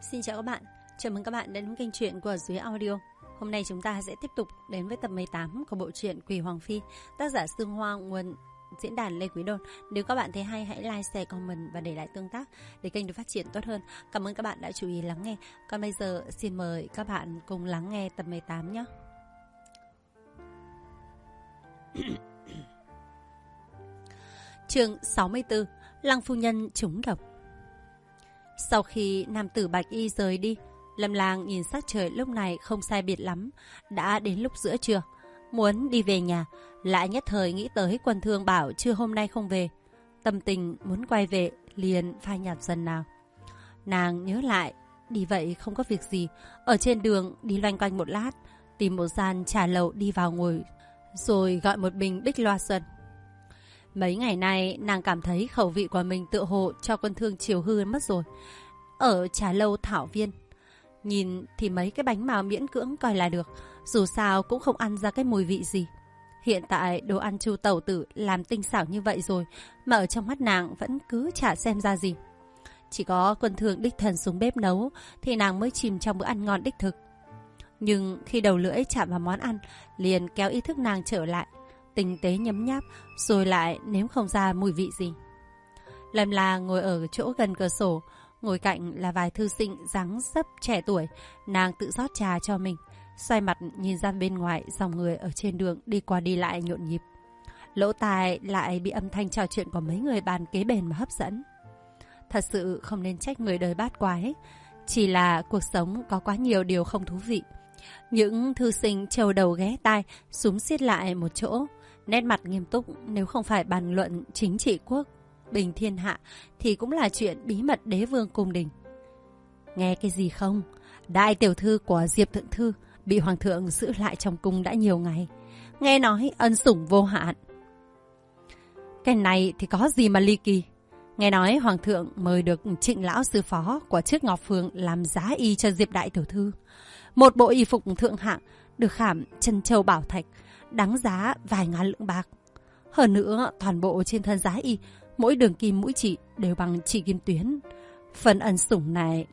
Xin chào các bạn, chào mừng các bạn đến với kênh truyện của Dưới Audio. Hôm nay chúng ta sẽ tiếp tục đến với tập 18 của bộ truyện Quỷ Hoàng Phi, tác giả Sương Hoa, nguồn diễn đàn Lê Quý Đôn. Nếu các bạn thấy hay, hãy like, share, comment và để lại tương tác để kênh được phát triển tốt hơn. Cảm ơn các bạn đã chú ý lắng nghe. Còn bây giờ xin mời các bạn cùng lắng nghe tập 18 nhé. Chương 64, Lăng phu nhân trúng độc. Sau khi nam tử Bạch Y rời đi, Lâm Lang nhìn sắc trời lúc này không sai biệt lắm, đã đến lúc giữa trưa. Muốn đi về nhà, lại nhất thời nghĩ tới Quân Thương bảo trưa hôm nay không về. Tâm tình muốn quay về liền phai nhạt dần nào. Nàng nhớ lại, đi vậy không có việc gì, ở trên đường đi loanh quanh một lát, tìm một gian trà lầu đi vào ngồi, rồi gọi một bình Bích Loa Xuân. Mấy ngày nay nàng cảm thấy khẩu vị của mình tựa hồ cho Quân Thương chiều hư mất rồi. Ở trà lâu Thảo Viên, nhìn thì mấy cái bánh màu miễn cưỡng coi là được, dù sao cũng không ăn ra cái mùi vị gì. Hiện tại đồ ăn Chu tẩu tử làm tinh xảo như vậy rồi, mà ở trong mắt nàng vẫn cứ chả xem ra gì. Chỉ có Quân Thương đích thần xuống bếp nấu thì nàng mới chìm trong bữa ăn ngon đích thực. Nhưng khi đầu lưỡi chạm vào món ăn, liền kéo ý thức nàng trở lại, tinh tế nhấm nháp, rồi lại nếm không ra mùi vị gì. Lâm La ngồi ở chỗ gần cửa sổ, ngồi cạnh là vài thư sinh dáng dấp trẻ tuổi. Nàng tự rót trà cho mình, xoay mặt nhìn ra bên ngoài, dòng người ở trên đường đi qua đi lại nhộn nhịp. Lỗ tai lại bị âm thanh trò chuyện của mấy người bàn kế bên mà hấp dẫn. Thật sự không nên trách người đời bát quái, chỉ là cuộc sống có quá nhiều điều không thú vị. Những thư sinh trầu đầu ghé tai, xúm xiết lại một chỗ, nét mặt nghiêm túc. Nếu không phải bàn luận chính trị quốc bình thiên hạ thì cũng là chuyện bí mật đế vương cung đình. Nghe cái gì không? Đại tiểu thư của Diệp thượng thư bị hoàng thượng giữ lại trong cung đã nhiều ngày, nghe nói ân sủng vô hạn. Cái này thì có gì mà ly kỳ. Nghe nói hoàng thượng mời được Trịnh lão sư phó của trước Ngọc Phường làm giá y cho Diệp đại tiểu thư. Một bộ y phục thượng hạng được khảm chân châu bảo thạch, đáng giá vài ngàn lượng bạc. Hơn nữa toàn bộ trên thân giá y, mỗi đường kim mũi chỉ đều bằng chỉ kim tuyến. Phần ân sủng này,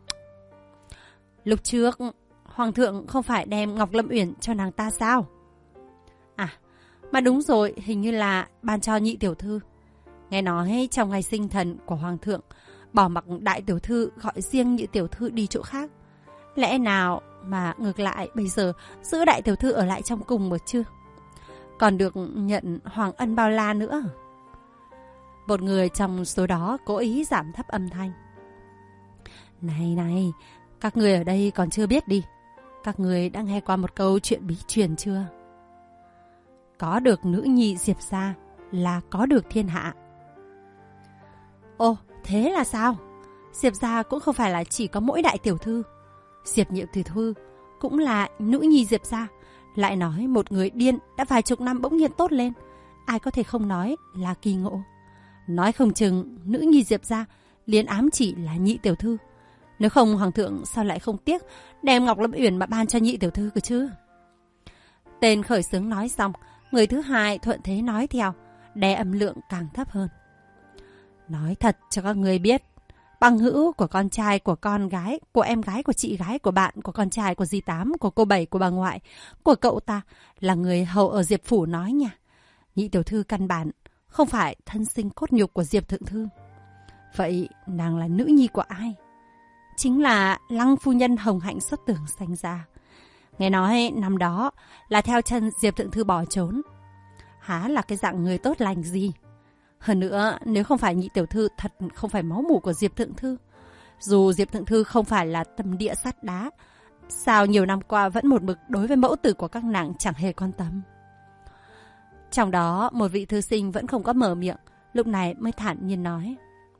lúc trước hoàng thượng không phải đem Ngọc Lâm Uyển cho nàng ta sao? À, mà đúng rồi, hình như là ban cho nhị tiểu thư. Nghe nói trong ngày sinh thần của hoàng thượng, bỏ mặc đại tiểu thư gọi riêng nhị tiểu thư đi chỗ khác. Lẽ nào mà ngược lại bây giờ giữ đại tiểu thư ở lại trong cùng một chứ? Còn được nhận hoàng ân bao la nữa. Một người trong số đó cố ý giảm thấp âm thanh. Này, các người ở đây còn chưa biết đi. Các người đã nghe qua một câu chuyện bí truyền chưa? Có được nữ nhi Diệp gia là có được thiên hạ. Ồ, thế là sao? Diệp gia cũng không phải là chỉ có mỗi đại tiểu thư. Diệp nhị tiểu thư cũng là nữ nhi Diệp gia. Lại nói một người điên đã vài chục năm bỗng nhiên tốt lên, ai có thể không nói là kỳ ngộ. Nói không chừng nữ nhi Diệp gia liền ám chỉ là nhị tiểu thư. Nếu không hoàng thượng sao lại không tiếc đem Ngọc Lâm Uyển mà ban cho nhị tiểu thư cơ chứ? Tên khởi xướng nói xong, người thứ hai thuận thế nói theo, đè âm lượng càng thấp hơn. Nói thật cho các người biết, bằng hữu của con trai của con gái, của em gái của chị gái của bạn, của con trai của dì Tám, của cô Bảy, của bà ngoại, của cậu ta là người hầu ở Diệp phủ nói nha. Nhị tiểu thư căn bản không phải thân sinh cốt nhục của Diệp thượng thư. Vậy nàng là nữ nhi của ai? Chính là Lăng phu nhân hồng hạnh xuất tưởng sanh ra. Nghe nói năm đó là theo chân Diệp thượng thư bỏ trốn. Há là cái dạng người tốt lành gì. Hơn nữa, nếu không phải nhị tiểu thư thật không phải máu mủ của Diệp thượng thư, dù Diệp thượng thư không phải là tâm địa sắt đá, sao nhiều năm qua vẫn một mực đối với mẫu tử của các nàng chẳng hề quan tâm. Trong đó, một vị thư sinh vẫn không có mở miệng, lúc này mới thản nhiên nói.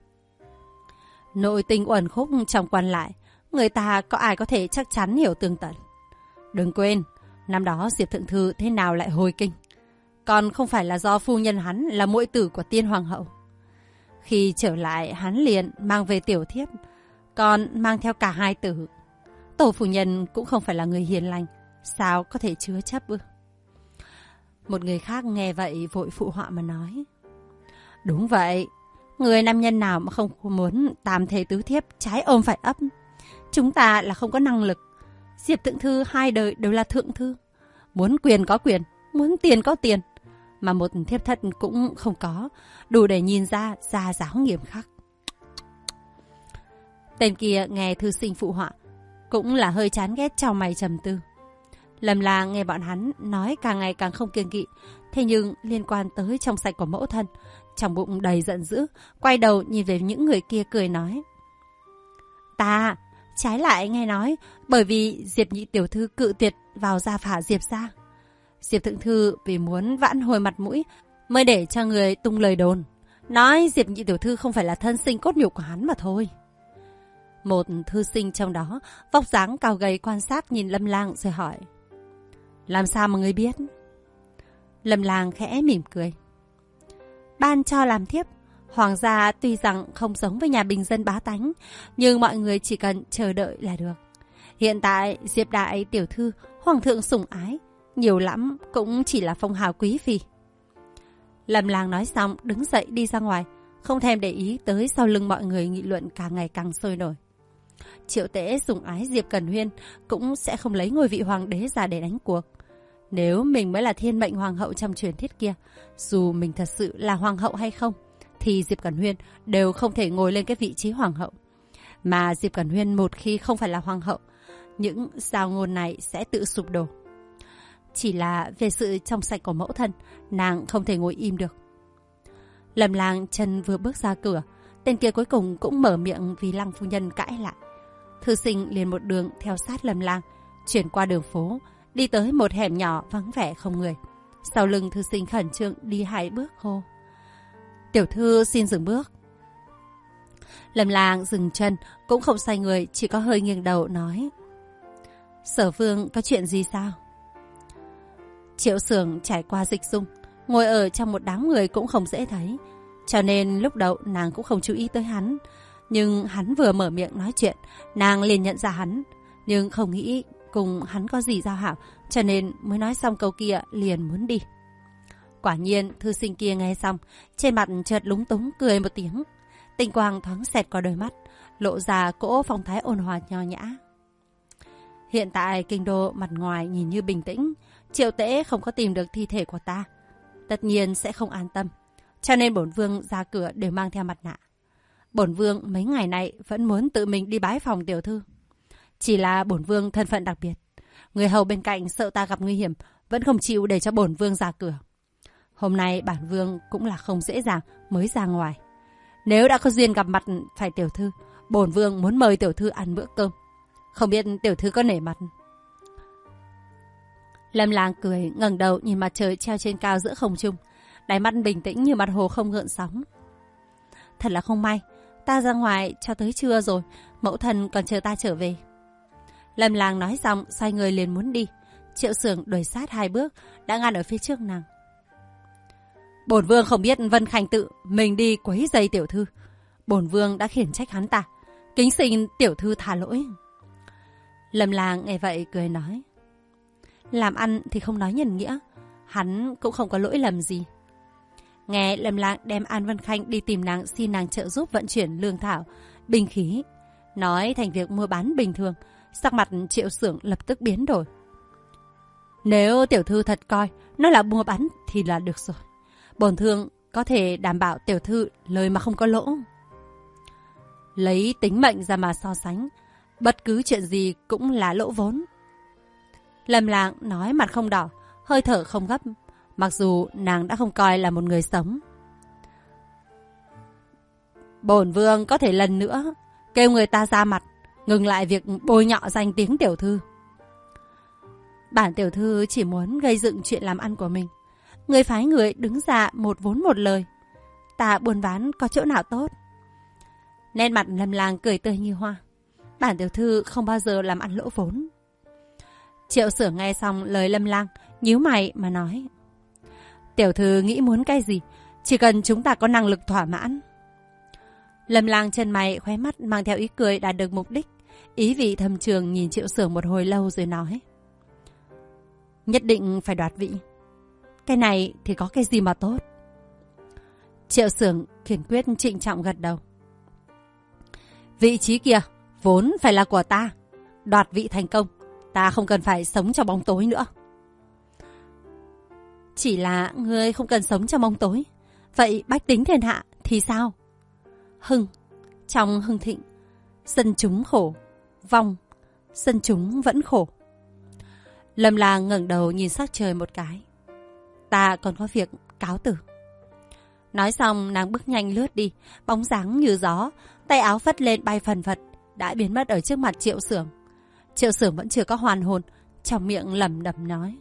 Nội tình uẩn khúc trong quan lại, người ta có ai có thể chắc chắn hiểu tường tận. Đừng quên, năm đó Diệp thượng thư thế nào lại hồi kinh, còn không phải là do phu nhân hắn là muội tử của tiên hoàng hậu. Khi trở lại hắn liền mang về tiểu thiếp, còn mang theo cả hai tử. Tổ phu nhân cũng không phải là người hiền lành, sao có thể chứa chấp ư? Một người khác nghe vậy vội phụ họa mà nói. Đúng vậy, người nam nhân nào mà không muốn tam thế tứ thiếp trái ôm phải ấp. Chúng ta là không có năng lực. Diệp Thượng Thư 2 đời đều là thượng thư. Muốn quyền có quyền, muốn tiền có tiền. Mà một thiếp thất cũng không có, đủ để nhìn ra gia giáo nghiêm khắc. Tên kia nghe thư sinh phụ họa, cũng là hơi chán ghét chau mày trầm tư. Lâm Lang nghe bọn hắn nói càng ngày càng không kiêng kỵ, thế nhưng liên quan tới trong sạch của mẫu thân, trong bụng đầy giận dữ, quay đầu nhìn về những người kia cười nói. Ta, trái lại nghe nói, bởi vì Diệp nhị tiểu thư cự tuyệt vào gia phả Diệp gia. Diệp Thượng Thư vì muốn vãn hồi mặt mũi, mới để cho người tung lời đồn, nói Diệp nhị tiểu thư không phải là thân sinh cốt nhục của hắn mà thôi. Một thư sinh trong đó, vóc dáng cao gầy quan sát nhìn Lâm Lang rồi hỏi. Làm sao mà ngươi biết? Lâm Lang khẽ mỉm cười. Ban cho làm thiếp, hoàng gia tuy rằng không giống với nhà bình dân bá tánh, nhưng mọi người chỉ cần chờ đợi là được. Hiện tại Diệp đại tiểu thư, hoàng thượng sủng ái, nhiều lắm cũng chỉ là phong hào quý phi. Lâm Lang nói xong đứng dậy đi ra ngoài, không thèm để ý tới sau lưng mọi người nghị luận càng ngày càng sôi nổi. Triệu Tễ sủng ái Diệp Cẩn Huyên cũng sẽ không lấy ngôi vị hoàng đế ra để đánh cuộc. Nếu mình mới là thiên mệnh hoàng hậu trong truyền thuyết kia, dù mình thật sự là hoàng hậu hay không, thì Diệp Cẩn Huyên đều không thể ngồi lên cái vị trí hoàng hậu. Mà Diệp Cẩn Huyên một khi không phải là hoàng hậu, những giao ngôn này sẽ tự sụp đổ. Chỉ là về sự trong sạch của mẫu thân, nàng không thể ngồi im được. Lâm Lang chân vừa bước ra cửa, tên kia cuối cùng cũng mở miệng vì Lăng phu nhân cãi lại. Thư sinh liền một đường theo sát Lâm Lang, chuyển qua đường phố, đi tới một hẻm nhỏ vắng vẻ không người. Sau lưng thư sinh khẩn trương đi 2 bước hô. Tiểu thư xin dừng bước. Lâm Lang dừng chân, cũng không xoay người, chỉ có hơi nghiêng đầu nói. Sở vương có chuyện gì sao? Triệu Sưởng trải qua dịch dung, ngồi ở trong một đám người cũng không dễ thấy, cho nên lúc đầu nàng cũng không chú ý tới hắn. Nhưng hắn vừa mở miệng nói chuyện, nàng liền nhận ra hắn, nhưng không nghĩ cùng hắn có gì giao hảo, cho nên mới nói xong câu kia liền muốn đi. Quả nhiên thư sinh kia nghe xong, trên mặt chợt lúng túng cười một tiếng, tinh quang thoáng xẹt qua đôi mắt, lộ ra cỗ phong thái ôn hòa nho nhã. Hiện tại kinh đô mặt ngoài nhìn như bình tĩnh, Triệu Tễ không có tìm được thi thể của ta, tất nhiên sẽ không an tâm, cho nên bổn vương ra cửa đều mang theo mặt nạ. Bổn vương mấy ngày nay vẫn muốn tự mình đi bái phòng tiểu thư. Chỉ là bổn vương thân phận đặc biệt, người hầu bên cạnh sợ ta gặp nguy hiểm, vẫn không chịu để cho bổn vương ra cửa. Hôm nay bản vương cũng là không dễ dàng mới ra ngoài. Nếu đã có duyên gặp mặt phải tiểu thư, bổn vương muốn mời tiểu thư ăn bữa cơm. Không biết tiểu thư có nể mặt? Lâm Lang cười, ngẩng đầu nhìn mặt trời treo trên cao giữa không trung, đáy mắt bình tĩnh như mặt hồ không gợn sóng. Thật là không may, ta ra ngoài cho tới trưa rồi, mẫu thân còn chờ ta trở về. Lâm Lang nói xong, xoay người liền muốn đi. Triệu Sưởng đuổi sát 2 bước, đã ngăn ở phía trước nàng. Bổn vương không biết Vân Khanh tự mình đi quấy rầy tiểu thư, bổn vương đã khiển trách hắn ta, kính xin tiểu thư tha lỗi. Lâm Lang nghe vậy cười nói. Làm ăn thì không nói nhân nghĩa, hắn cũng không có lỗi lầm gì. Nghe Lâm Lang đem An Vân Khanh đi tìm nàng, xin nàng trợ giúp vận chuyển lương thảo, binh khí, nói thành việc mua bán bình thường, sắc mặt Triệu Sưởng lập tức biến đổi. Nếu tiểu thư thật coi nó là mua bán thì là được rồi, bổn thương có thể đảm bảo tiểu thư lời mà không có lỗ. Lấy tính mệnh ra mà so sánh, bất cứ chuyện gì cũng là lỗ vốn. Lâm Lang nói mặt không đỏ, hơi thở không gấp, mặc dù nàng đã không coi là một người sống. Bổn vương có thể lần nữa kêu người ta ra mặt, ngừng lại việc bôi nhọ danh tiếng tiểu thư. Bản tiểu thư chỉ muốn gây dựng chuyện làm ăn của mình, người phái người đứng ra một vốn một lời, ta buôn bán có chỗ nào tốt? Nét mặt Lâm Lang cười tươi như hoa. Bản tiểu thư không bao giờ làm ăn lỗ vốn. Triệu Sưởng nghe xong lời Lâm Lang, nhíu mày mà nói. Tiểu thư nghĩ muốn cái gì, chỉ cần chúng ta có năng lực thỏa mãn. Lâm Lang chân mày khóe mắt mang theo ý cười đạt được mục đích, ý vị thâm trường nhìn Triệu Sưởng một hồi lâu rồi nói. Nhất định phải đoạt vị. Cái này thì có cái gì mà tốt? Triệu Sưởng kiên quyết trịnh trọng gật đầu. Vị trí kia Vốn phải là của ta. Đoạt vị thành công, ta không cần phải sống trong bóng tối nữa. Chỉ là ngươi không cần sống trong bóng tối. Vậy bách tính thiên hạ thì sao? Trong hưng thịnh, dân chúng khổ. Vong, dân chúng vẫn khổ. Lâm Lang ngẩng đầu nhìn sắc trời một cái. Ta còn có việc, cáo từ. Nói xong nàng bước nhanh lướt đi, bóng dáng như gió, tay áo phất lên bay phần phật, đã biến mất ở trước mặt Triệu Xưởng. Triệu Xưởng vẫn chưa có hoàn hồn, trong miệng lẩm bẩm nói: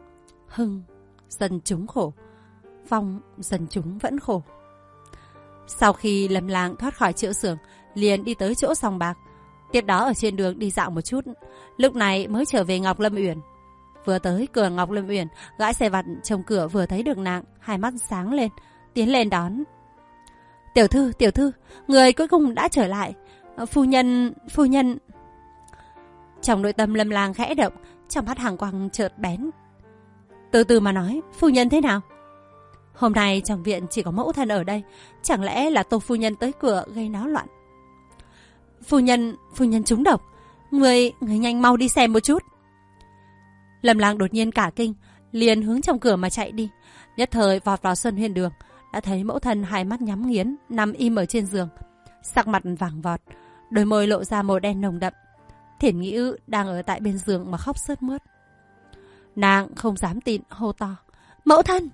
dân chúng khổ. Vong, dân chúng vẫn khổ. Sau khi Lâm Lang thoát khỏi Triệu Xưởng, liền đi tới chỗ sòng bạc. Tiếp đó ở trên đường đi dạo một chút, lúc này mới trở về Ngọc Lâm Uyển. Vừa tới cửa Ngọc Lâm Uyển, gã xe vặt trông cửa vừa thấy được nàng, hai mắt sáng lên, tiến lên đón. Tiểu thư, người cuối cùng đã trở lại. Phu nhân. Trong nội tâm Lâm Lang khẽ động, trong mắt hàng quang chợt bén. Từ từ mà nói, phu nhân thế nào? Hôm nay trong viện chỉ có mẫu thân ở đây, chẳng lẽ là Tô phu nhân tới cửa gây náo loạn? Phu nhân trúng độc, người nhanh mau đi xem một chút. Lâm Lang đột nhiên cả kinh, liền hướng trong cửa mà chạy đi, nhất thời vọt vào Xuân Huyền Đường, đã thấy mẫu thân hai mắt nhắm nghiến, nằm im ở trên giường, sắc mặt vàng vọt, đôi môi lộ ra màu đen nồng đậm. Thiển Nghĩ đang ở tại bên giường mà khóc sướt mướt. Nàng không dám tin, hô to: Mẫu thân!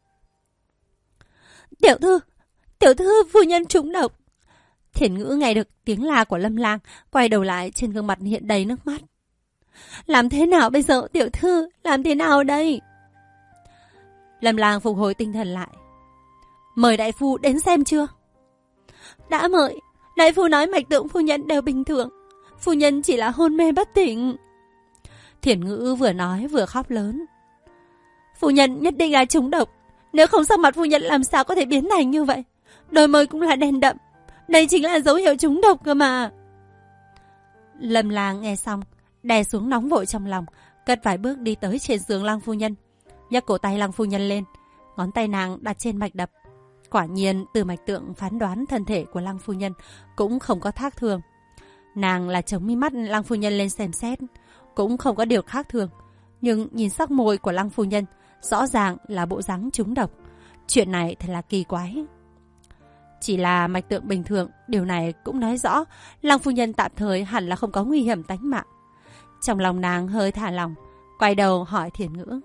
Tiểu thư phu nhân trúng độc. Thiển Ngữ nghe được tiếng la của Lâm Lang, quay đầu lại, trên gương mặt hiện đầy nước mắt. Làm thế nào bây giờ tiểu thư? Làm thế nào đây? Lâm Lang phục hồi tinh thần lại. Mời đại phu đến xem chưa? Đã mời. Đại phu nói mạch tượng phu nhân đều bình thường, phu nhân chỉ là hôn mê bất tỉnh. Thiển Ngữ vừa nói vừa khóc lớn. Phu nhân nhất định là trúng độc, nếu không sắc mặt phu nhân làm sao có thể biến thành như vậy? Đôi môi cũng là đen đậm, đây chính là dấu hiệu trúng độc cơ mà. Lâm Lang nghe xong, đè xuống nóng vội trong lòng, cất vài bước đi tới trên giường Lăng phu nhân, nhấc cổ tay Lăng phu nhân lên, ngón tay nàng đặt trên mạch đập. Quả nhiên từ mạch tượng phán đoán thân thể của Lăng phu nhân cũng không có thác thường. Nàng là chống mi mắt Lăng phu nhân lên xem xét, cũng không có điều khác thường, nhưng nhìn sắc môi của Lăng phu nhân rõ ràng là bộ dáng trúng độc. Chuyện này thật là kỳ quái. Chỉ là mạch tượng bình thường, điều này cũng nói rõ Lăng phu nhân tạm thời hẳn là không có nguy hiểm tính mạng. Trong lòng nàng hơi thả lòng, quay đầu hỏi Thiển Ngữ.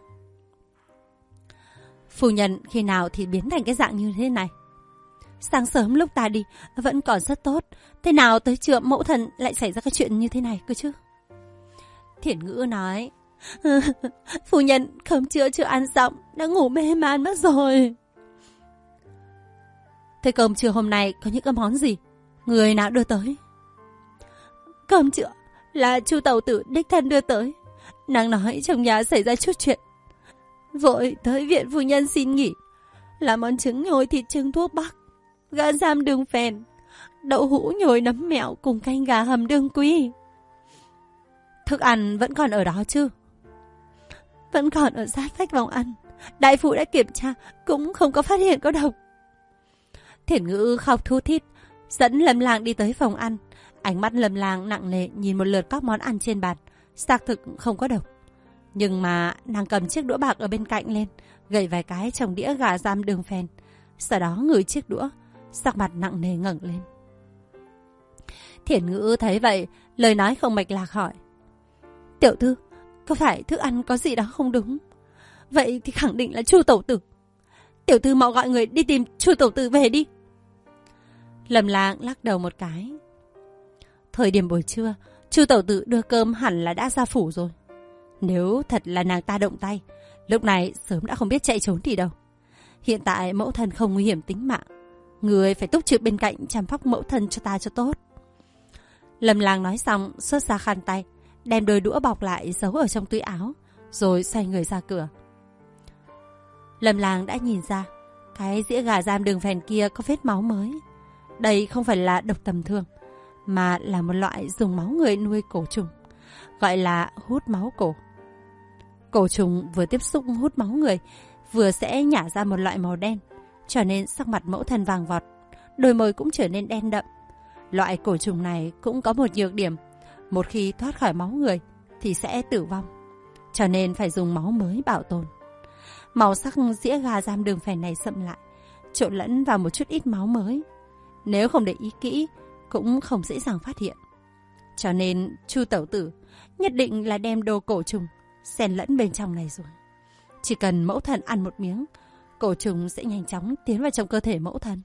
Phu nhân khi nào thì biến thành cái dạng như thế này? Sáng sớm lúc ta đi vẫn còn rất tốt, thế nào tới trưa mẫu thân lại xảy ra cái chuyện như thế này cơ chứ? Thiển Ngữ nói. Phu nhân cơm trưa chưa ăn xong, đã ngủ mê man mất rồi. Thế cơm trưa hôm nay có những cái món gì? Người nào đưa tới? Cơm trưa là Chu tẩu tử đích thân đưa tới. Nàng nói trong nhà xảy ra chút chuyện, vội tới viện phu nhân xin nghỉ. Là món trứng nhồi thịt trứng thuốc bắc, gà giam đường phèn, đậu hũ nhồi nấm mẹo cùng canh gà hầm đường quy. Thức ăn vẫn còn ở đó chứ? Vẫn còn ở sát vách phòng ăn. Đại phu đã kiểm tra, cũng không có phát hiện có độc. Thiển Ngữ khóc thút thít, dẫn Lâm Lang đi tới phòng ăn. Ánh mắt Lâm Lang nặng nề nhìn một lượt các món ăn trên bàn, xác thực không có độc. Nhưng mà nàng cầm chiếc đũa bạc ở bên cạnh lên, gậy vài cái trong đĩa gà giam đường phèn, sau đó ngửi chiếc đũa, sắc mặt nặng nề ngẩng lên. Thiển Ngữ thấy vậy, lời nói không mạch lạc hỏi. Tiểu thư, có phải thức ăn có gì đó không đúng? Vậy thì khẳng định là Chu tẩu tử. Tiểu thư mau gọi người đi tìm Chu tẩu tử về đi. Lâm Lang lắc đầu một cái. Thời điểm buổi trưa, Chu tẩu tử đưa cơm hẳn là đã ra phủ rồi. Nếu thật là nàng ta động tay, lúc này sớm đã không biết chạy trốn đi đâu. Hiện tại mẫu thân không nguy hiểm tính mạng, người phải túc trực bên cạnh chăm sóc mẫu thân cho ta cho tốt. Lâm Lang nói xong, xuất ra khăn tay, đem đôi đũa bọc lại giấu ở trong túi áo, rồi xoay người ra cửa. Lâm Lang đã nhìn ra, cái dĩa gà giam đường phèn kia có vết máu mới. Đây không phải là độc tầm thường, mà là một loại dùng máu người nuôi cổ trùng, gọi là hút máu cổ. Cổ trùng vừa tiếp xúc hút máu người, vừa sẽ nhả ra một loại màu đen, cho nên sắc mặt mẫu thân vàng vọt, đôi môi cũng trở nên đen đậm. Loại cổ trùng này cũng có một nhược điểm. Một khi thoát khỏi máu người thì sẽ tử vong. Cho nên phải dùng máu mới bảo tồn. Màu sắc dĩa gà giam đường phèn này sậm lại, trộn lẫn vào một chút ít máu mới. Nếu không để ý kỹ cũng không dễ dàng phát hiện. Cho nên Chu tẩu tử nhất định là đem đồ cổ trùng xen lẫn bên trong này rồi. Chỉ cần mẫu thân ăn một miếng, cổ trùng sẽ nhanh chóng tiến vào trong cơ thể mẫu thân.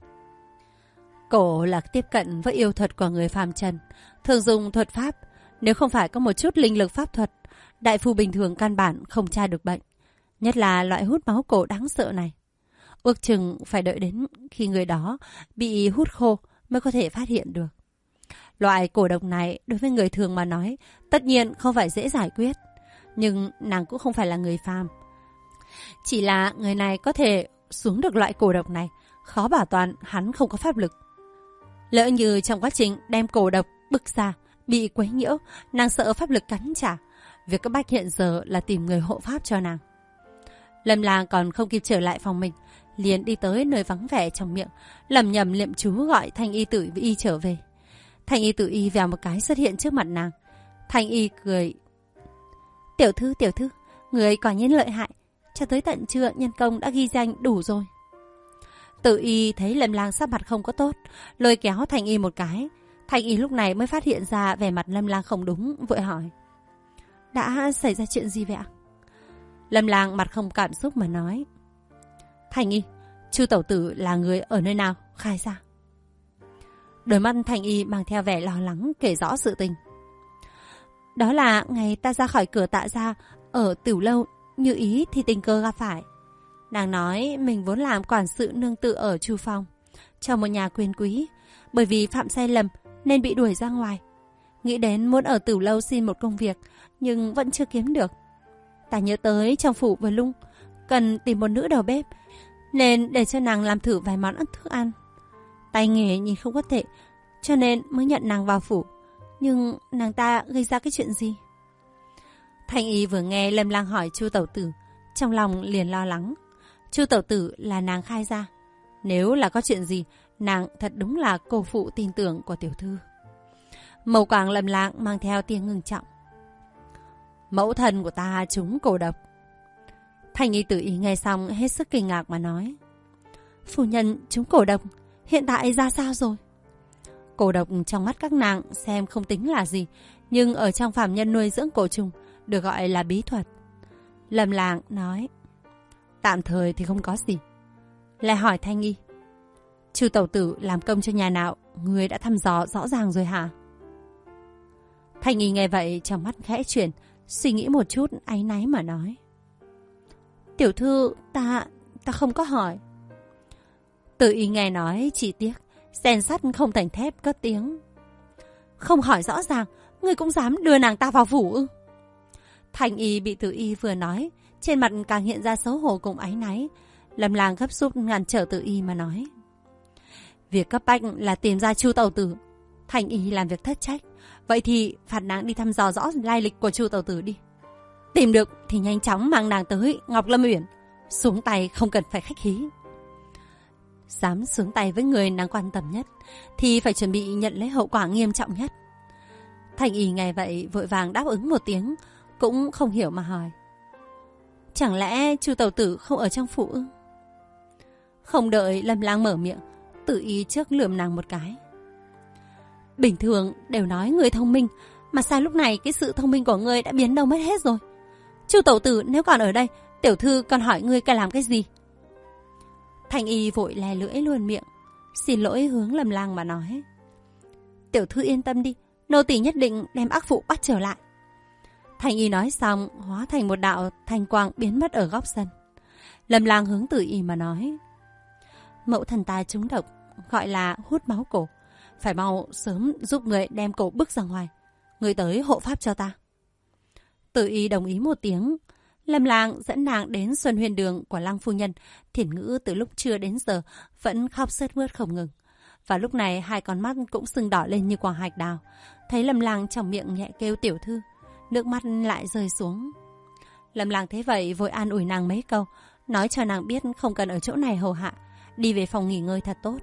Cổ là tiếp cận với yêu thuật của người phàm trần, thường dùng thuật pháp. Nếu không phải có một chút linh lực pháp thuật, đại phu bình thường căn bản không tra được bệnh. Nhất là loại hút máu cổ đáng sợ này. Ước chừng phải đợi đến khi người đó bị hút khô mới có thể phát hiện được. Loại cổ độc này đối với người thường mà nói tất nhiên không phải dễ giải quyết. Nhưng nàng cũng không phải là người phàm. Chỉ là người này có thể xuống được loại cổ độc này, khó bảo toàn hắn không có pháp lực. Lỡ như trong quá trình đem cổ độc bức ra bị quấy nhiễu, nàng sợ pháp lực cắn trả. Việc cấp bách hiện giờ là tìm người hộ pháp cho nàng. Lâm Lang còn không kịp trở lại phòng mình, liền đi tới nơi vắng vẻ trong miệng, lẩm nhẩm niệm chú gọi Thanh Y Tử Y trở về. Thanh Y Tử Y vèo một cái xuất hiện trước mặt nàng. Thanh Y cười: tiểu thư, người quả nhiên lợi hại, cho tới tận trưa nhân công đã ghi danh đủ rồi. Tử Y thấy Lâm Lang sắc mặt không có tốt, lôi kéo Thanh Y một cái. Thanh Y lúc này mới phát hiện ra vẻ mặt Lâm Lang không đúng, vội hỏi: đã xảy ra chuyện gì vậy ạ? Lâm Lang mặt không cảm xúc mà nói: Thanh Y, Chu tẩu tử là người ở nơi nào, khai ra. Đôi mắt Thanh Y mang theo vẻ lo lắng kể rõ sự tình. Đó là ngày ta ra khỏi cửa Tạ gia ở tiểu lâu, như ý thì tình cờ gặp phải. Nàng nói mình vốn làm quản sự nương tự ở Chu Phong, trong một nhà quyền quý, bởi vì phạm sai lầm nên bị đuổi ra ngoài. Nghĩ đến muốn ở tiểu lâu xin một công việc, nhưng vẫn chưa kiếm được. Ta nhớ tới trong phủ vừa lung cần tìm một nữ đầu bếp, nên để cho nàng làm thử vài món thức ăn. Tay nghề nhìn không có tệ, cho nên mới nhận nàng vào phủ. Nhưng nàng ta gây ra cái chuyện gì? Thanh Y vừa nghe Lâm Lang hỏi Chu tẩu tử, trong lòng liền lo lắng. Chu tẩu tử là nàng khai ra. Nếu là có chuyện gì, nàng thật đúng là cô phụ tin tưởng của tiểu thư. Màu quàng Lâm Lang mang theo tiếng ngưng trọng. Mẫu thân của ta trúng cổ độc. Thanh Y Tử Y nghe xong hết sức kinh ngạc mà nói: phu nhân trúng cổ độc, hiện tại ra sao rồi? Cổ độc trong mắt các nàng xem không tính là gì, nhưng ở trong phàm nhân nuôi dưỡng cổ trùng được gọi là bí thuật. Lâm Lang nói: tạm thời thì không có gì. Lại hỏi Thanh Y: Chu tẩu tử làm công cho nhà nào, người đã thăm dò rõ ràng rồi hả? Thanh Y nghe vậy trong mắt khẽ chuyển, suy nghĩ một chút áy náy mà nói: tiểu thư, ta không có hỏi. Tử Y nghe nói chỉ tiếc, rèn sắt không thành thép, cất tiếng: không hỏi rõ ràng, ngươi cũng dám đưa nàng ta vào phủ ư? Thanh Y bị Tử Y vừa nói, trên mặt càng hiện ra xấu hổ cùng áy náy. Lâm Lang gấp rút ngăn trở Tử Y mà nói: việc cấp bách là tìm ra Chu tẩu tử. Thanh Y làm việc thất trách, vậy thì phạt nàng đi thăm dò rõ lai lịch của Chu tẩu tử đi. Tìm được thì nhanh chóng mang nàng tới Ngọc Lâm Uyển, xuống tay không cần phải khách khí. Dám xuống tay với người nàng quan tâm nhất thì phải chuẩn bị nhận lấy hậu quả nghiêm trọng nhất. Thanh Y nghe vậy vội vàng đáp ứng một tiếng, cũng không hiểu mà hỏi: chẳng lẽ Chu tẩu tử không ở trong phủ ư? Không đợi Lâm Lang mở miệng, Tử Y trước lườm nàng một cái: bình thường đều nói người thông minh, mà sao lúc này cái sự thông minh của ngươi đã biến đâu mất hết rồi? Chu tẩu tử nếu còn ở đây, tiểu thư còn hỏi ngươi cần làm cái gì? Thanh Y vội lè lưỡi luôn miệng, xin lỗi hướng Lâm Lang mà nói: tiểu thư yên tâm đi, nô tỳ nhất định đem ác phụ bắt trở lại. Thanh Y nói xong hóa thành một đạo thanh quang biến mất ở góc sân. Lâm Lang hướng Tử Y mà nói: mẫu thần ta trúng độc, gọi là hút máu cổ, phải mau sớm giúp người đem cổ bức ra ngoài. Người tới hộ pháp cho ta. Tử Y đồng ý một tiếng. Lâm Lang dẫn nàng đến Xuân Huyền Đường của Lăng phu nhân. Thiển Ngữ từ lúc trưa đến giờ vẫn khóc sướt mướt không ngừng, và lúc này hai con mắt cũng sưng đỏ lên như quả hạch đào. Thấy Lâm Lang trong miệng nhẹ kêu tiểu thư, nước mắt lại rơi xuống. Lâm Lang thấy vậy vội an ủi nàng mấy câu, nói cho nàng biết không cần ở chỗ này hầu hạ, đi về phòng nghỉ ngơi thật tốt.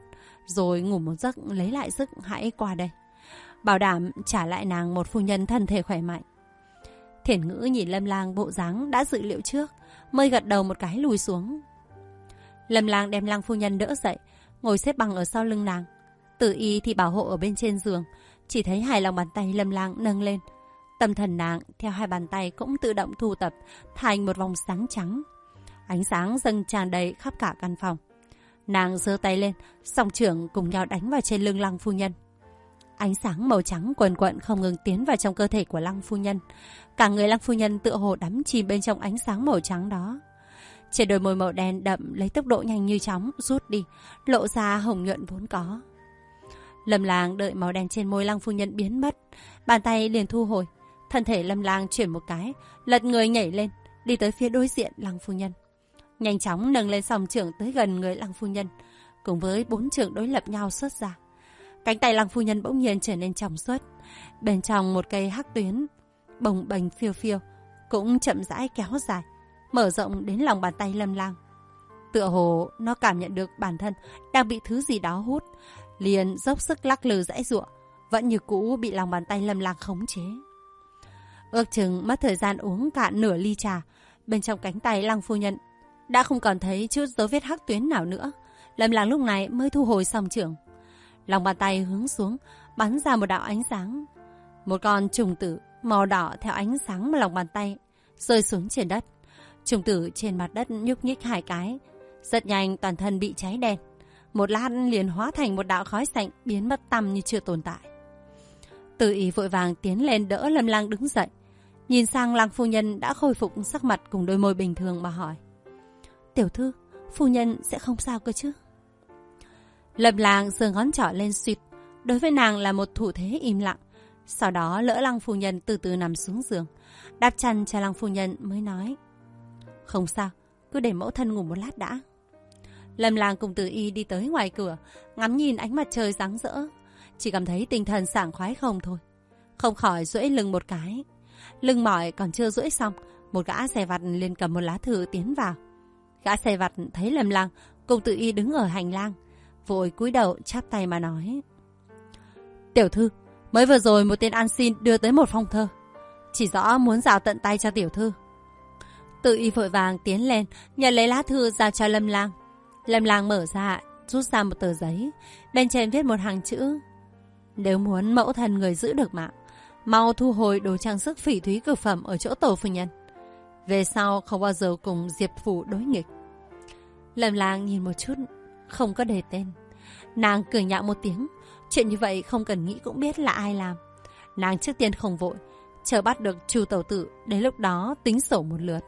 rồi ngủ một giấc lấy lại sức hãy qua đây. Bảo đảm trả lại nàng một phu nhân thân thể khỏe mạnh. Thiển Ngữ nhìn Lâm Lang bộ dáng đã dự liệu trước, mới gật đầu một cái lùi xuống. Lâm Lang đem Lang phu nhân đỡ dậy, ngồi xếp bằng ở sau lưng nàng. Tử Y thì bảo hộ ở bên trên giường, chỉ thấy hai lòng bàn tay Lâm Lang nâng lên. Tâm thần nàng theo hai bàn tay cũng tự động thu tập thành một vòng sáng trắng. Ánh sáng dâng tràn đầy khắp cả căn phòng. Nàng giơ tay lên, song trưởng cùng nhau đánh vào trên lưng Lăng phu nhân. Ánh sáng màu trắng quần quận không ngừng tiến vào trong cơ thể của Lăng phu nhân. Cả người Lăng phu nhân tựa hồ đắm chìm bên trong ánh sáng màu trắng đó. Trên đôi môi màu đen đậm lấy tốc độ nhanh như chóng rút đi, lộ ra hồng nhuận vốn có. Lâm Lang đợi màu đen trên môi Lăng phu nhân biến mất, bàn tay liền thu hồi. Thân thể Lâm Lang chuyển một cái, lật người nhảy lên, đi tới phía đối diện Lăng phu nhân. Nhanh chóng nâng lên song trưởng tới gần người Lăng phu nhân, cùng với 4 trưởng đối lập nhau xuất ra. Cánh tay Lăng phu nhân bỗng nhiên trở nên trong suốt, bên trong một cây hắc tuyến bồng bềnh phiêu phiêu cũng chậm rãi kéo dài, mở rộng đến lòng bàn tay Lâm Lang. Tựa hồ nó cảm nhận được bản thân đang bị thứ gì đó hút, liền dốc sức lắc lư giãy giụa, vẫn như cũ bị lòng bàn tay Lâm Lang khống chế. Ước chừng mất thời gian uống cạn nửa ly trà, bên trong cánh tay Lăng phu nhân đã không còn thấy chút dấu vết hắc tuyến nào nữa. Lâm Lang lúc này mới thu hồi song trưởng, lòng bàn tay hướng xuống bắn ra một đạo ánh sáng. Một con trùng tử màu đỏ theo ánh sáng mà lòng bàn tay rơi xuống trên đất. Trùng tử trên mặt đất nhúc nhích 2 cái, rất nhanh toàn thân bị cháy đen. Một lát liền hóa thành một đạo khói xanh biến mất tăm như chưa tồn tại. Tử Y vội vàng tiến lên đỡ Lâm Lang đứng dậy, nhìn sang Lăng phu nhân đã khôi phục sắc mặt cùng đôi môi bình thường mà hỏi: "Tiểu thư, phu nhân sẽ không sao cơ chứ?" Lâm Lang giơ ngón trỏ lên suýt, đối với nàng là một thủ thế im lặng. Sau đó lỡ Lăng phu nhân từ từ nằm xuống giường, đắp chăn cho Lăng phu nhân mới nói: "Không sao, cứ để mẫu thân ngủ một lát đã." Lâm Lang cùng Tử Y đi tới ngoài cửa, ngắm nhìn ánh mặt trời sáng rỡ, chỉ cảm thấy tinh thần sảng khoái không thôi, không khỏi duỗi lưng một cái. Lưng mỏi còn chưa duỗi xong, một gã xe vặt liền cầm một lá thư tiến vào. Gã xe vặt thấy Lâm Lang cùng Tử Y đứng ở hành lang, vội cúi đầu chắp tay mà nói: "Tiểu thư, mới vừa rồi một tên ăn xin đưa tới một phong thơ, chỉ rõ muốn giao tận tay cho tiểu thư." Tử Y vội vàng tiến lên nhận lấy lá thư giao cho Lâm Lang. Lâm Lang mở ra, rút ra một tờ giấy, bên trên viết một hàng chữ: "Nếu muốn mẫu thân người giữ được mạng, mau thu hồi đồ trang sức phỉ thúy cực phẩm ở chỗ tổ phu nhân. Về sau không bao giờ cùng Diệp phủ đối nghịch." Lâm Lang nhìn một chút, không có đề tên. Nàng cười nhạo một tiếng, chuyện như vậy không cần nghĩ cũng biết là ai làm. Nàng trước tiên không vội, chờ bắt được Chu tẩu tử, đến lúc đó tính sổ một lượt.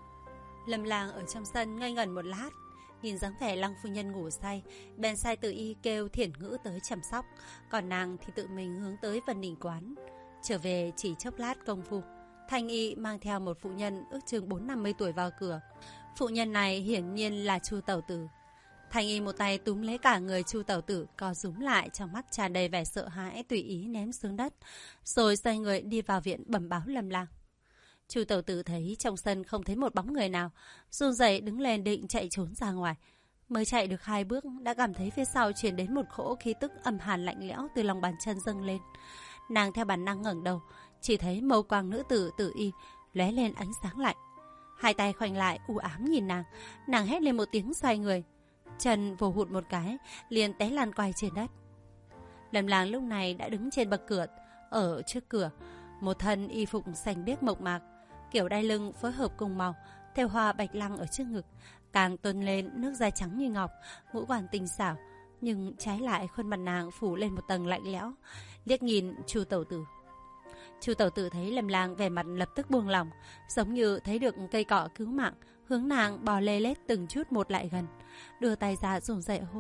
Lâm Lang ở trong sân ngây ngẩn một lát, nhìn dáng vẻ Lăng phu nhân ngủ say, bèn sai Tử Y kêu Thiển Ngữ tới chăm sóc, còn nàng thì tự mình hướng tới Vân Đình quán. Trở về chỉ chốc lát công phu, Thanh Y mang theo một phụ nhân ước chừng 40-50 tuổi vào cửa. Phụ nhân này hiển nhiên là Chu tẩu tử. Thanh Y một tay túm lấy cả người Chu tẩu tử, co rúm lại, trong mắt tràn đầy vẻ sợ hãi, tùy ý ném xuống đất, rồi xoay người đi vào viện bẩm báo Lâm Lang. Chu tẩu tử thấy trong sân không thấy một bóng người nào, run rẩy đứng lên định chạy trốn ra ngoài. Mới chạy được 2 bước đã cảm thấy phía sau truyền đến một cỗ khí tức âm hàn lạnh lẽo từ lòng bàn chân dâng lên. Nàng theo bản năng ngẩng đầu, chỉ thấy mâu quang nữ tử Tử Y lóe lên ánh sáng lạnh. 2 tay khoanh lại u ám nhìn nàng, nàng hét lên một tiếng xoay người, chân vồ hụt một cái, liền té lăn quay trên đất. Lâm Lang lúc này đã đứng trên bậc cửa, ở trước cửa, một thân y phục xanh biếc mộc mạc, kiểu đai lưng phối hợp cùng màu, thêu hoa bạch lăng ở trước ngực, càng tôn lên nước da trắng như ngọc, ngũ quan tinh xảo, nhưng trái lại khuôn mặt nàng phủ lên một tầng lạnh lẽo. Liếc nhìn Chu tẩu tử. Chu tẩu tử thấy Lâm Lang vẻ mặt lập tức buông lỏng, giống như thấy được cây cọ cứu mạng, hướng nàng bò lê lết từng chút một lại gần, đưa tay ra run rẩy hô: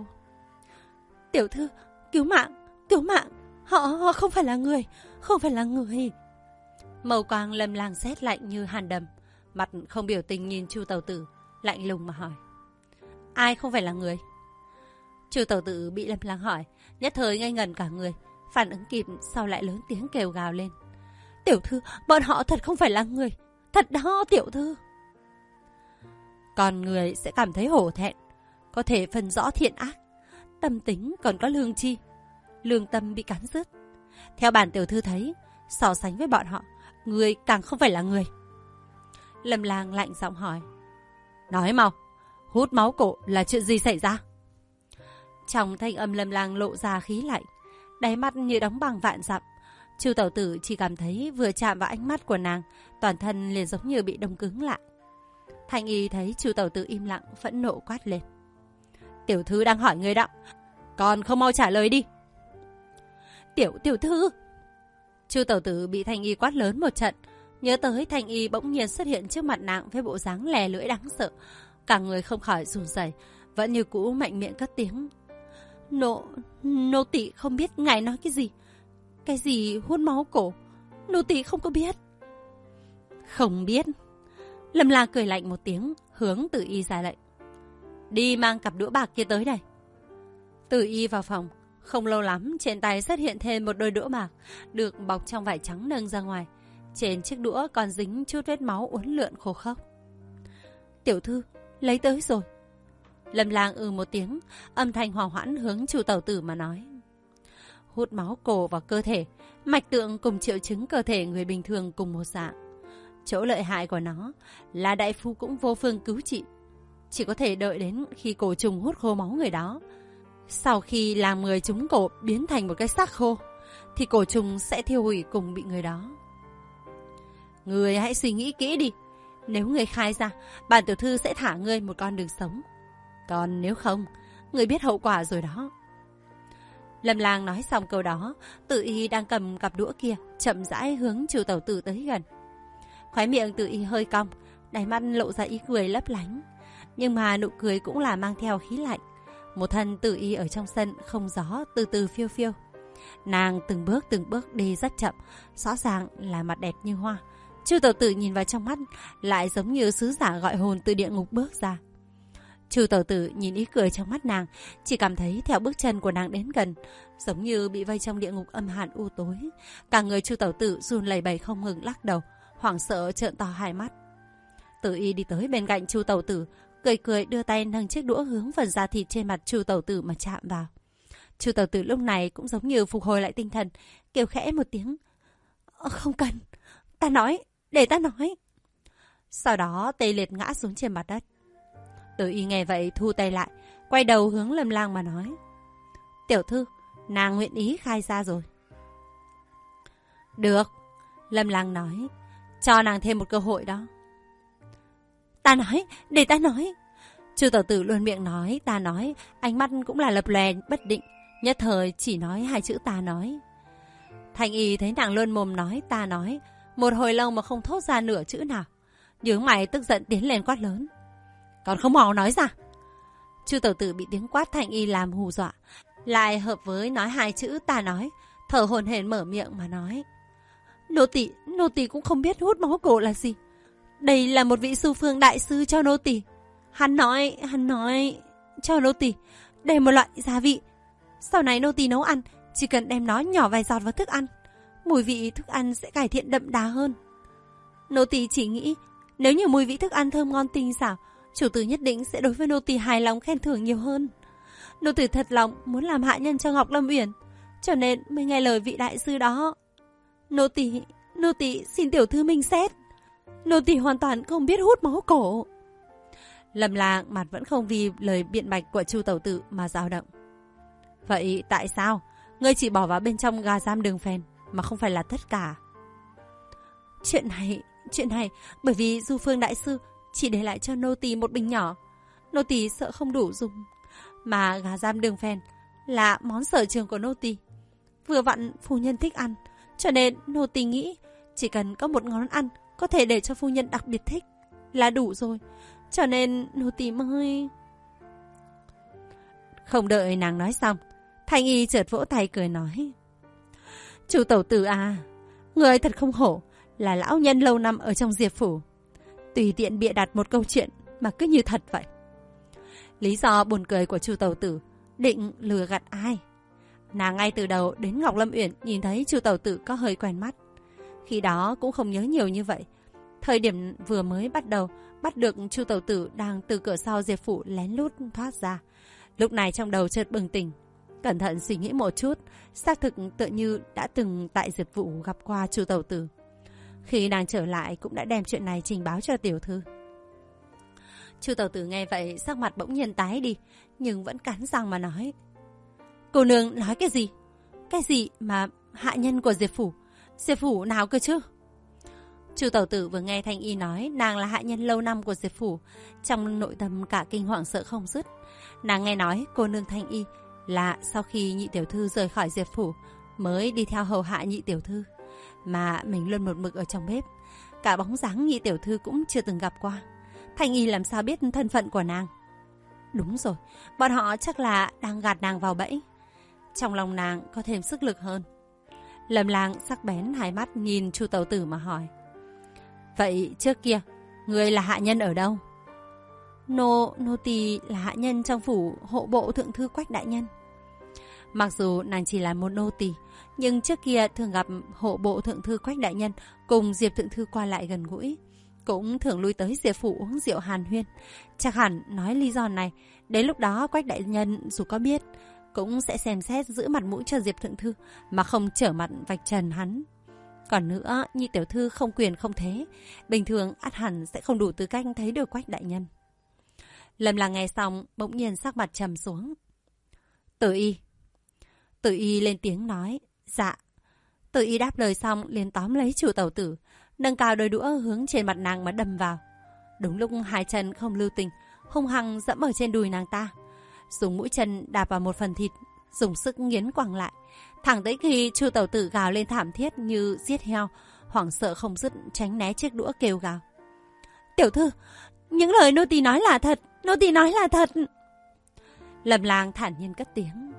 "Tiểu thư, cứu mạng, cứu mạng, họ không phải là người, không phải là người." Màu quang Lâm Lang rét lạnh như hàn đầm, mặt không biểu tình nhìn Chu tẩu tử, lạnh lùng mà hỏi: "Ai không phải là người?" Chu tẩu tử bị Lâm Lang hỏi, nhất thời ngây ngẩn cả người, phản ứng kịp sau lại lớn tiếng kêu gào lên: "Tiểu thư, bọn họ thật không phải là người, thật đó tiểu thư." Con người sẽ cảm thấy hổ thẹn, có thể phân rõ thiện ác. tâm tính còn có lương chi, lương tâm bị cắn rứt. Theo bản tiểu thư thấy, so sánh với bọn họ, người càng không phải là người. Lâm Lang lạnh giọng hỏi. Nói mau, hút máu cổ là chuyện gì xảy ra? Trong thanh âm Lâm Lang lộ ra khí lạnh, đáy mắt như đóng băng vạn dặm. Chu tẩu tử chỉ cảm thấy vừa chạm vào ánh mắt của nàng, toàn thân liền giống như bị đông cứng lại. Thanh y thấy Chu tẩu tử im lặng, phẫn nộ quát lên. Tiểu thư đang hỏi người đó, còn không mau trả lời đi. Tiểu thư. Chu tẩu tử bị Thanh y quát lớn một trận, nhớ tới Thanh y bỗng nhiên xuất hiện trước mặt nàng với bộ dáng lè lưỡi đáng sợ, cả người không khỏi run rẩy, vẫn như cũ mạnh miệng cất tiếng. Nô tỳ không biết ngài nói cái gì. Cái gì hút máu cổ? Nô tỳ không có biết. Không biết. Lâm Lang cười lạnh một tiếng, hướng Tử Y ra lệnh. Đi mang cặp đũa bạc kia tới đây. Tử Y vào phòng, không lâu lắm trên tay xuất hiện thêm một đôi đũa bạc, được bọc trong vải trắng nâng ra ngoài. Trên chiếc đũa còn dính chút vết máu uốn lượn khô khốc. Tiểu thư, lấy tới rồi. Lâm Lang một tiếng, âm thanh hòa hoãn hướng Chu tẩu tử mà nói. Hút máu cổ vào cơ thể, mạch tượng cùng triệu chứng cơ thể người bình thường cùng một dạng. Chỗ lợi hại của nó là đại phu cũng vô phương cứu trị, chỉ có thể đợi đến khi cổ trùng hút khô máu người đó. Sau khi làm người trúng cổ biến thành một cái xác khô, thì cổ trùng sẽ thiêu hủy cùng bị người đó. Người hãy suy nghĩ kỹ đi. Nếu người khai ra, bản tiểu thư sẽ thả ngươi một con đường sống. Còn nếu không, người biết hậu quả rồi đó. Lâm Lang nói xong câu đó, Tử Y đang cầm cặp đũa kia, chậm rãi hướng Chu tẩu tử tới gần. Khóe miệng Tử Y hơi cong, đáy mắt lộ ra ý cười lấp lánh. Nhưng mà nụ cười cũng là mang theo khí lạnh. Một thân Tử Y ở trong sân không gió từ từ phiêu phiêu. Nàng từng bước đi rất chậm, rõ ràng là mặt đẹp như hoa. Chu tẩu tử nhìn vào trong mắt, lại giống như sứ giả gọi hồn từ địa ngục bước ra. Chu tẩu tử nhìn ý cười trong mắt nàng, chỉ cảm thấy theo bước chân của nàng đến gần, giống như bị vây trong địa ngục âm hàn u tối. Cả người Chu tẩu tử run lẩy bẩy không ngừng lắc đầu, hoảng sợ trợn to hai mắt. Tử Y đi tới bên cạnh Chu tẩu tử, cười đưa tay nâng chiếc đũa hướng phần da thịt trên mặt Chu tẩu tử mà chạm vào. Chu tẩu tử lúc này cũng giống như phục hồi lại tinh thần, kêu khẽ một tiếng. Không cần, ta nói, để ta nói. Sau đó tê liệt ngã xuống trên mặt đất. Tử Y nghe vậy thu tay lại, quay đầu hướng Lâm Lang mà nói. Tiểu thư, nàng nguyện ý khai ra rồi. Được, Lâm Lang nói, cho nàng thêm một cơ hội đó. Ta nói, để ta nói. Chu tẩu tử luôn miệng nói, ta nói, ánh mắt cũng là lập lòe bất định, nhất thời chỉ nói hai chữ ta nói. Thanh Y thấy nàng luôn mồm nói ta nói, một hồi lâu mà không thốt ra nửa chữ nào. Nhướng mày tức giận tiến lên quát lớn. Còn không mau nói ra. Chu tẩu tử bị tiếng quát Thanh Y làm hù dọa, lại hợp với nói hai chữ ta nói, thở hổn hển mở miệng mà nói. Nô tỳ cũng không biết hút máu cổ là gì. Đây là một vị sư phương đại sư cho nô tỳ. Hắn nói cho nô tỳ, đây một loại gia vị. Sau này nô tỳ nấu ăn, chỉ cần đem nó nhỏ vài giọt vào thức ăn, mùi vị thức ăn sẽ cải thiện đậm đà hơn. Nô tỳ chỉ nghĩ, nếu như mùi vị thức ăn thơm ngon tinh xảo, chủ tử nhất định sẽ đối với nô tỳ hài lòng khen thưởng nhiều hơn. Nô tỳ thật lòng muốn làm hạ nhân cho Ngọc Lâm Uyển, cho nên mới nghe lời vị đại sư đó. Nô tỳ xin tiểu thư minh xét. Nô tỳ hoàn toàn không biết hút máu cổ. Lâm Lang mặt vẫn không vì lời biện bạch của Chu tẩu tử mà dao động. Vậy tại sao ngươi chỉ bỏ vào bên trong gà giam đường phèn mà không phải là tất cả? Chuyện này bởi vì Du Phương đại sư chỉ để lại cho nô tỳ một bình nhỏ, nô tỳ sợ không đủ dùng, mà gà giam đường phèn là món sở trường của nô tỳ, vừa vặn phu nhân thích ăn, cho nên nô tỳ nghĩ chỉ cần có một món ăn có thể để cho phu nhân đặc biệt thích là đủ rồi, cho nên nô tỳ mới... Không đợi nàng nói xong, Thanh Y chợt vỗ tay cười nói. Chu tẩu tử à, người thật không hổ là lão nhân lâu năm ở trong Diệp phủ, tùy tiện bịa đặt một câu chuyện mà cứ như thật vậy. Lý do buồn cười của Chu tẩu tử định lừa gạt ai? Nàng ngay từ đầu đến Ngọc Lâm Uyển nhìn thấy Chu tẩu tử có hơi quen mắt, khi đó cũng không nhớ nhiều như vậy. Thời điểm vừa mới bắt đầu bắt được Chu tẩu tử đang từ cửa sau Diệp phủ lén lút thoát ra, Lúc này trong đầu chợt bừng tỉnh, cẩn thận suy nghĩ một chút, xác thực tựa như đã từng tại Diệp Vũ gặp qua Chu Tẩu Tử. Khi nàng trở lại cũng đã đem chuyện này trình báo cho tiểu thư. Chu Tẩu Tử nghe vậy sắc mặt bỗng nhiên tái đi, nhưng vẫn cắn răng mà nói: Cô nương nói cái gì? Cái gì mà hạ nhân của Diệp Phủ? Diệp Phủ nào cơ chứ? Chu Tẩu Tử vừa nghe Thanh Y nói nàng là hạ nhân lâu năm của Diệp Phủ, trong nội tâm cả kinh hoảng sợ không dứt. Nàng nghe nói cô nương Thanh Y là sau khi nhị tiểu thư rời khỏi Diệp Phủ mới đi theo hầu hạ nhị tiểu thư, mà mình luôn một mực ở trong bếp, cả bóng dáng nhị tiểu thư cũng chưa từng gặp qua. Thanh Y làm sao biết thân phận của nàng? Đúng rồi, bọn họ chắc là đang gạt nàng vào bẫy. Trong lòng nàng có thêm sức lực hơn. Lâm Lang sắc bén hai mắt nhìn Chu Tẩu Tử mà hỏi: Vậy trước kia người là hạ nhân ở đâu? Nô tỳ là hạ nhân trong phủ hộ bộ thượng thư Quách đại nhân. Mặc dù nàng chỉ là một nô tỳ, nhưng trước kia thường gặp hộ bộ thượng thư Quách đại nhân cùng Diệp thượng thư qua lại gần gũi, cũng thường lui tới Diệp Phủ uống rượu hàn huyên. Chắc hẳn nói lý do này, đến lúc đó Quách đại nhân dù có biết cũng sẽ xem xét giữ mặt mũi cho Diệp thượng thư, mà không trở mặt vạch trần hắn. Còn nữa, nhị tiểu thư không quyền không thế, bình thường ắt hẳn sẽ không đủ tư cách thấy được Quách đại nhân. Lâm Lang nghe xong bỗng nhiên sắc mặt trầm xuống. Tử Y lên tiếng nói: Dạ. Tử Y đáp lời xong liền tóm lấy Chu Tẩu Tử, nâng cao đôi đũa hướng trên mặt nàng mà đâm vào. Đúng lúc hai chân không lưu tình, hung hăng dẫm ở trên đùi nàng ta, dùng mũi chân đạp vào một phần thịt, dùng sức nghiến quẳng lại, thẳng tới khi Chu Tẩu Tử gào lên thảm thiết như giết heo, hoảng sợ không dứt tránh né chiếc đũa kêu gào: Tiểu thư, những lời nô tỳ nói là thật, nô tỳ nói là thật. Lâm Lang thản nhiên cất tiếng: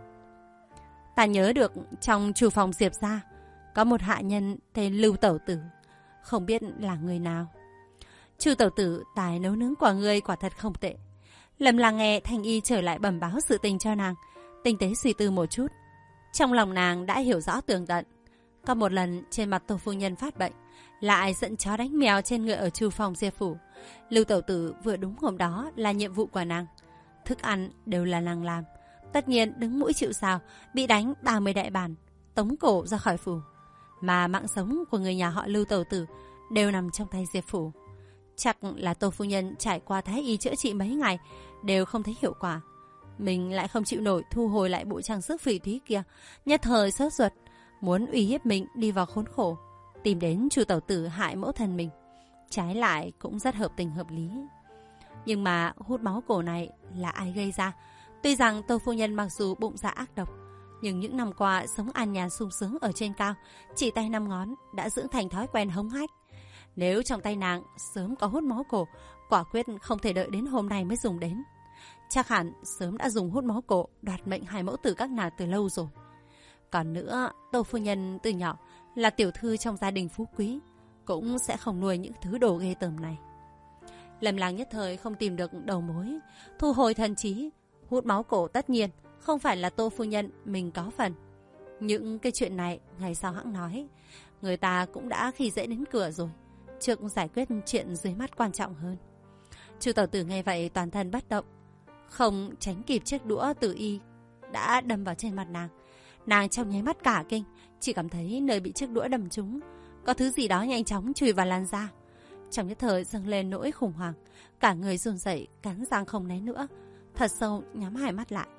Ta nhớ được trong chủ phòng Diệp gia có một hạ nhân tên Lưu Tẩu Tử, không biết là người nào. Chu Tẩu Tử, tài nấu nướng của ngươi quả thật không tệ. Lâm Lang nghe Thanh Y trở lại bẩm báo sự tình cho nàng, tinh tế suy tư một chút, trong lòng nàng đã hiểu rõ tường tận. Có một lần trên mặt Tô phu nhân phát bệnh, lại giận chó đánh mèo trên ngựa ở Chu phòng Diệp Phủ. Lưu Tẩu Tử vừa đúng hôm đó là nhiệm vụ của nàng, thức ăn đều là nàng làm, tất nhiên đứng mũi chịu sào, bị đánh 30 đại bản, tống cổ ra khỏi phủ. Mà mạng sống của người nhà họ Lưu Tẩu Tử đều nằm trong tay Diệp Phủ. Chắc là Tô phu nhân trải qua thái y chữa trị mấy ngày đều không thấy hiệu quả, mình lại không chịu nổi thu hồi lại bộ trang sức phỉ thúy kia, nhất thời sốt ruột, muốn uy hiếp mình đi vào khốn khổ, tìm đến Chu Tẩu Tử hại mẫu thân mình. Trái lại cũng rất hợp tình hợp lý. Nhưng mà hút máu cổ này là ai gây ra? Tuy rằng Tô phu nhân mặc dù bụng dạ ác độc, nhưng những năm qua sống an nhàn sung sướng ở trên cao, chỉ tay 5 ngón đã dưỡng thành thói quen hống hách. Nếu trong tay nàng sớm có hút máu cổ, quả quyết không thể đợi đến hôm nay mới dùng đến. Chắc hẳn sớm đã dùng hút máu cổ đoạt mệnh hai mẫu tử các nàng từ lâu rồi. Còn nữa, Tô phu nhân từ nhỏ là tiểu thư trong gia đình phú quý, cũng sẽ không nuôi những thứ đồ ghê tởm này. Lâm Lang nhất thời không tìm được đầu mối, thu hồi thần trí. Hút máu cổ tất nhiên không phải là Tô phu nhân mình có phần. Những cái chuyện này ngày sau hãng nói, người ta cũng đã khi dễ đến cửa rồi, trước giải quyết chuyện dưới mắt quan trọng hơn. Chu Tẩu Tử nghe vậy toàn thân bất động, không tránh kịp chiếc đũa Tử Y đã đâm vào trên mặt nàng. Nàng trong nháy mắt cả kinh, chỉ cảm thấy nơi bị chiếc đũa đâm trúng có thứ gì đó nhanh chóng chùi vào làn da. Trong nhất thời dâng lên nỗi khủng hoảng, cả người run rẩy, cắn răng không né nữa, thật sâu nhắm hai mắt lại.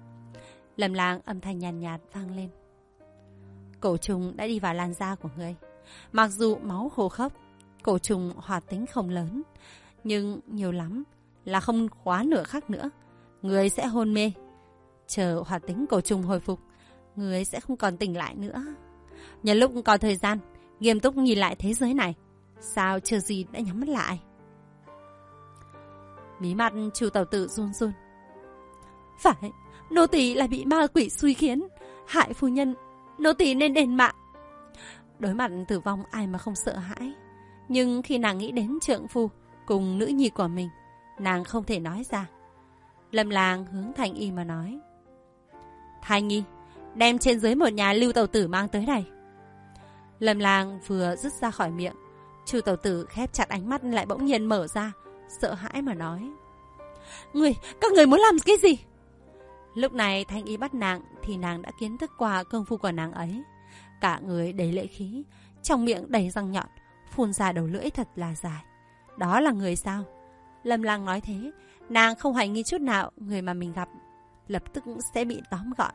Lâm Lang âm thanh nhàn nhạt vang lên: Cổ trùng đã đi vào làn da của ngươi. Mặc dù máu khô khốc, cổ trùng hoạt tính không lớn, nhưng nhiều lắm là không quá nửa khắc nữa ngươi sẽ hôn mê. Chờ hoạt tính cổ trùng hồi phục, ngươi sẽ không còn tỉnh lại nữa. Nhân lúc còn thời gian, nghiêm túc nhìn lại thế giới này. Sao chưa gì đã nhắm mắt lại? Mí mặt Chu Tẩu Tử run run. Phải, nô tỳ là bị ma quỷ xui khiến, hại phu nhân, nô tỳ nên đền mạng. Đối mặt tử vong ai mà không sợ hãi, nhưng khi nàng nghĩ đến trượng phu cùng nữ nhi của mình, nàng không thể nói ra. Lâm Lang hướng Thanh Y mà nói: Thanh Y, đem trên dưới một nhà Lưu Tẩu Tử mang tới đây. Lâm Lang vừa dứt ra khỏi miệng, Chu Tẩu Tử khép chặt ánh mắt lại bỗng nhiên mở ra, sợ hãi mà nói: Các người muốn làm cái gì? Lúc này Thanh Y bắt nàng thì nàng đã kiến thức qua công phu của nàng ấy. Cả người đầy lệ khí, trong miệng đầy răng nhọn, phun ra đầu lưỡi thật là dài. Đó là người sao? Lâm Lang nói thế, nàng không hoài nghi chút nào người mà mình gặp lập tức sẽ bị tóm gọn.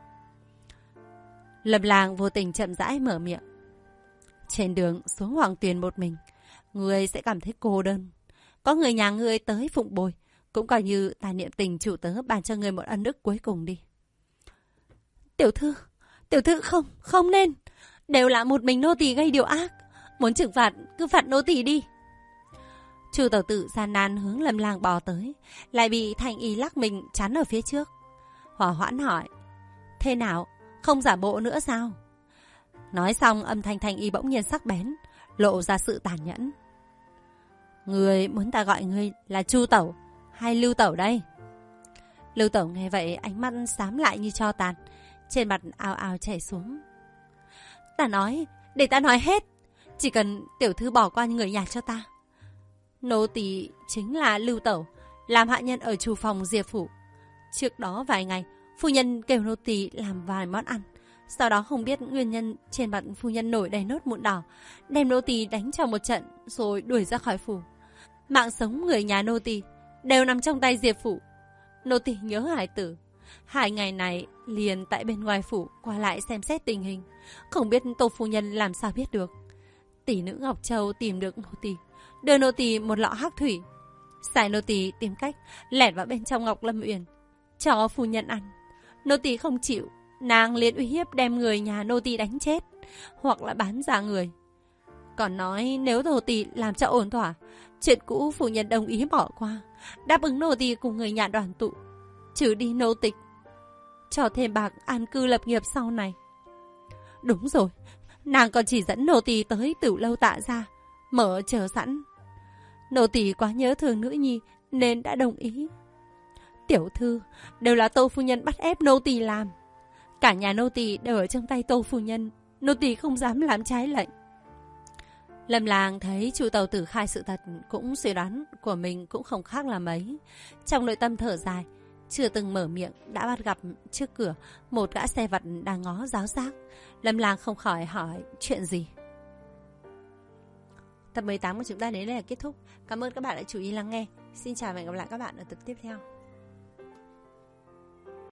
Lâm Lang vô tình chậm rãi mở miệng. Trên đường xuống Hoàng Tuyền một mình, người sẽ cảm thấy cô đơn. Có người nhà người tới phụng bồi, cũng coi như ta niệm tình chủ tớ ban cho người một ân đức cuối cùng đi. Tiểu thư không nên. Đều là một mình nô tỳ gây điều ác. Muốn trừng phạt, cứ phạt nô tỳ đi. Chu tẩu tử gian nan hướng Lâm Lang bò tới, lại bị Thanh Y lắc mình chắn ở phía trước. Hỏa Hoãn hỏi, thế nào, không giả bộ nữa sao? Nói xong âm thanh Thanh Y bỗng nhiên sắc bén, lộ ra sự tàn nhẫn. Người muốn ta gọi ngươi là Chu tẩu hay Lưu tẩu đây? Lưu tẩu nghe vậy ánh mắt xám lại như tro tàn, trên mặt ào ào chảy xuống. Ta nói, để ta nói hết. Chỉ cần tiểu thư bỏ qua người nhà cho ta. Nô tỳ chính là Lưu tẩu, làm hạ nhân ở chủ phòng Diệp phủ. Trước đó vài ngày, phu nhân kêu nô tỳ làm vài món ăn. Sau đó không biết nguyên nhân, trên mặt phu nhân nổi đầy nốt mụn đỏ, đem nô tỳ đánh cho một trận rồi đuổi ra khỏi phủ. Mạng sống người nhà nô tỳ đều nằm trong tay Diệp phủ. Nô tỳ nhớ hải tử, 2 ngày này liền tại bên ngoài phủ qua lại xem xét tình hình, không biết Tô phu nhân làm sao biết được. Tỷ nữ Ngọc Châu tìm được nô tỳ, đưa nô tỳ một lọ hắc thủy, sai nô tỳ tìm cách lẻn vào bên trong Ngọc Lâm Uyển cho phu nhân ăn. Nô tỳ không chịu, nàng liền uy hiếp đem người nhà nô tỳ đánh chết hoặc là bán ra người. Còn nói nếu nô tỳ làm cho ổn thỏa, chuyện cũ phu nhân đồng ý bỏ qua, đáp ứng nô tỳ cùng người nhà đoàn tụ, trừ đi nô tịch, cho thêm bạc an cư lập nghiệp sau này. Đúng rồi, nàng còn chỉ dẫn nô tỳ tới Tử Lâu Tạ gia mở chờ sẵn. Nô tỳ quá nhớ thương nữ nhi nên đã đồng ý. Tiểu thư, đều là Tô phu nhân bắt ép nô tỳ làm. Cả nhà nô tỳ đều ở trong tay Tô phu nhân, nô tỳ không dám làm trái lệnh. Lâm Lang thấy Chu tẩu tử khai sự thật, cũng suy đoán của mình cũng không khác là mấy. Trong nội tâm thở dài, chưa từng mở miệng đã bắt gặp trước cửa một gã xe vặt đang ngó giáo giác. Lâm Lang không khỏi hỏi chuyện gì. Tập 18 của chúng ta đến đây là kết thúc. Cảm ơn các bạn đã chú ý lắng nghe. Xin chào và hẹn gặp lại các bạn ở tập tiếp theo.